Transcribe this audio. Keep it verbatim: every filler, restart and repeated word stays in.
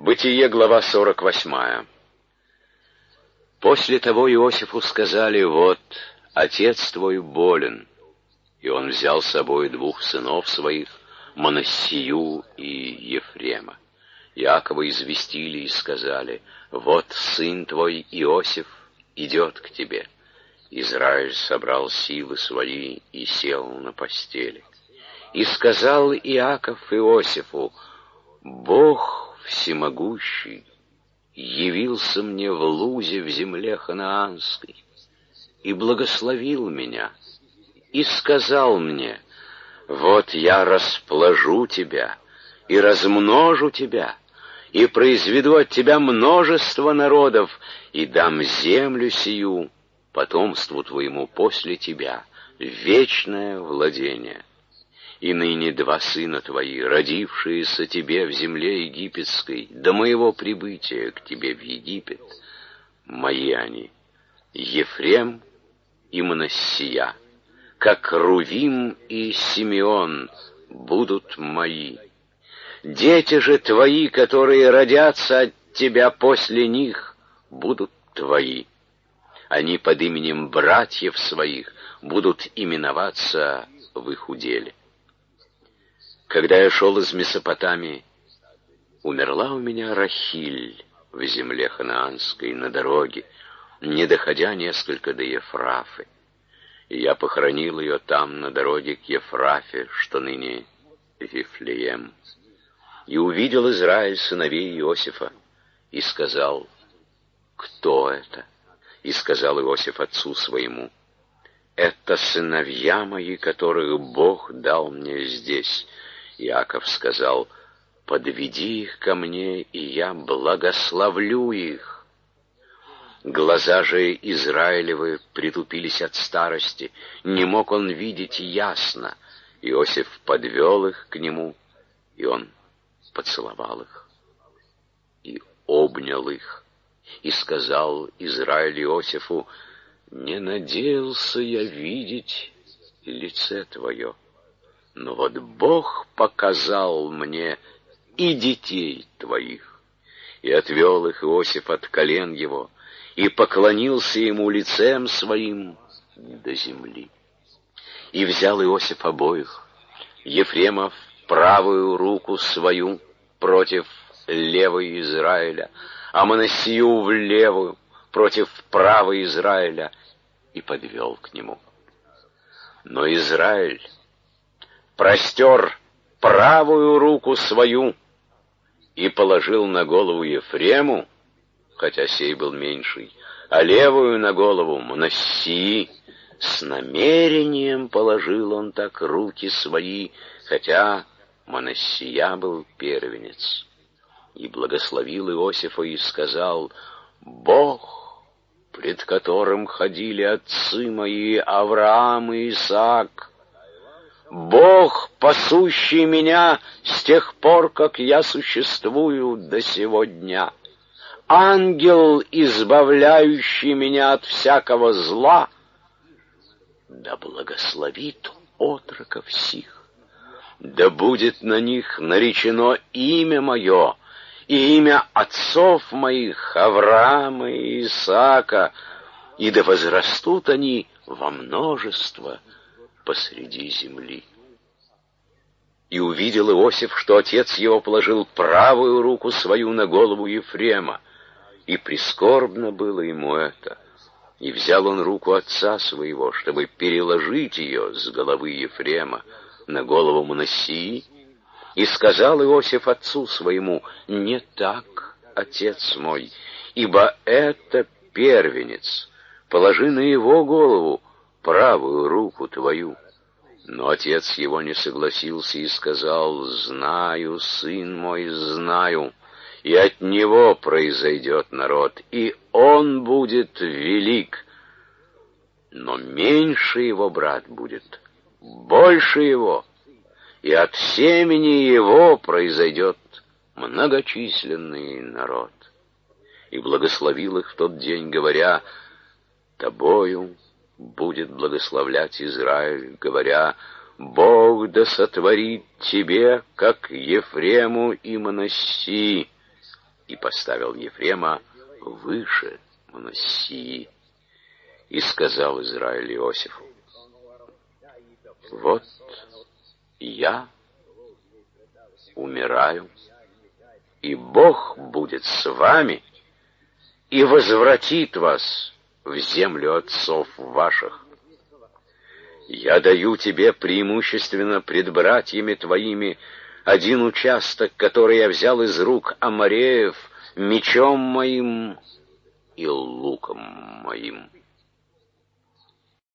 Бытие, глава сорок восьмая. После того Иосифу сказали: вот, отец твой болен. И он взял с собой двух сынов своих, Манассию и Ефрема. Иакова известили и сказали: вот сын твой Иосиф идет к тебе. Израиль собрал силы свои и сел на постели. И сказал Иаков Иосифу: Бог всемогущий явился мне в Лузе в земле ханаанской и благословил меня, и сказал мне: вот я распложу тебя и размножу тебя, и произведу от тебя множество народов, и дам землю сию потомству твоему после тебя, вечное владение. И ныне два сына твои, родившиеся тебе в земле египетской, до моего прибытия к тебе в Египет, мои они, Ефрем и Манассия, как Рувим и Симеон, будут мои. Дети же твои, которые родятся от тебя после них, будут твои. Они под именем братьев своих будут именоваться в их уделе. Когда я шел из Месопотамии, умерла у меня Рахиль в земле ханаанской на дороге, не доходя несколько до Ефрафы. И я похоронил ее там, на дороге к Ефрафе, что ныне Вифлеем. И увидел Израиль сыновей Иосифа, и сказал: кто это? И сказал Иосиф отцу своему: это сыновья мои, которых Бог дал мне здесь. Иаков сказал: подведи их ко мне, и я благословлю их. Глаза же Израилевы притупились от старости, не мог он видеть ясно. Иосиф подвел их к нему, и он поцеловал их и обнял их, и сказал Израиль Иосифу: не надеялся я видеть лице твое, но вот Бог показал мне и детей твоих. И отвел их Иосиф от колен его, и поклонился ему лицем своим до земли. И взял Иосиф обоих, Ефрема в правую руку свою против левой Израиля, а Манассию в левую против правой Израиля, и подвел к нему. Но Израиль простер правую руку свою и положил на голову Ефрему, хотя сей был меньший, а левую на голову Манассии. С намерением положил он так руки свои, хотя Манассия был первенец. И благословил Иосифа и сказал: Бог, пред которым ходили отцы мои Авраам и Исаак, Бог, пасущий меня с тех пор, как я существую до сего дня, ангел, избавляющий меня от всякого зла, да благословит отроков сих, да будет на них наречено имя мое и имя отцов моих Авраама и Исаака, и да возрастут они во множество посреди земли. И увидел Иосиф, что отец его положил правую руку свою на голову Ефрема, и прискорбно было ему это. И взял он руку отца своего, чтобы переложить ее с головы Ефрема на голову Манассии, и сказал Иосиф отцу своему: не так, отец мой, ибо это первенец, положи на его голову правую руку твою. Но отец его не согласился и сказал: знаю, сын мой, знаю, и от него произойдет народ, и он будет велик, но меньше его брат будет больше его, и от семени его произойдет многочисленный народ. И благословил их в тот день, говоря: тобою будет благословлять Израиль, говоря: Бог да сотворит тебе, как Ефрему и Манассии, и поставил Ефрема выше Манассии. И сказал Израиль Иосифу: вот я умираю, и Бог будет с вами и возвратит вас в землю отцов ваших. Я даю тебе преимущественно пред братьями твоими один участок, который я взял из рук амореев мечом моим и луком моим.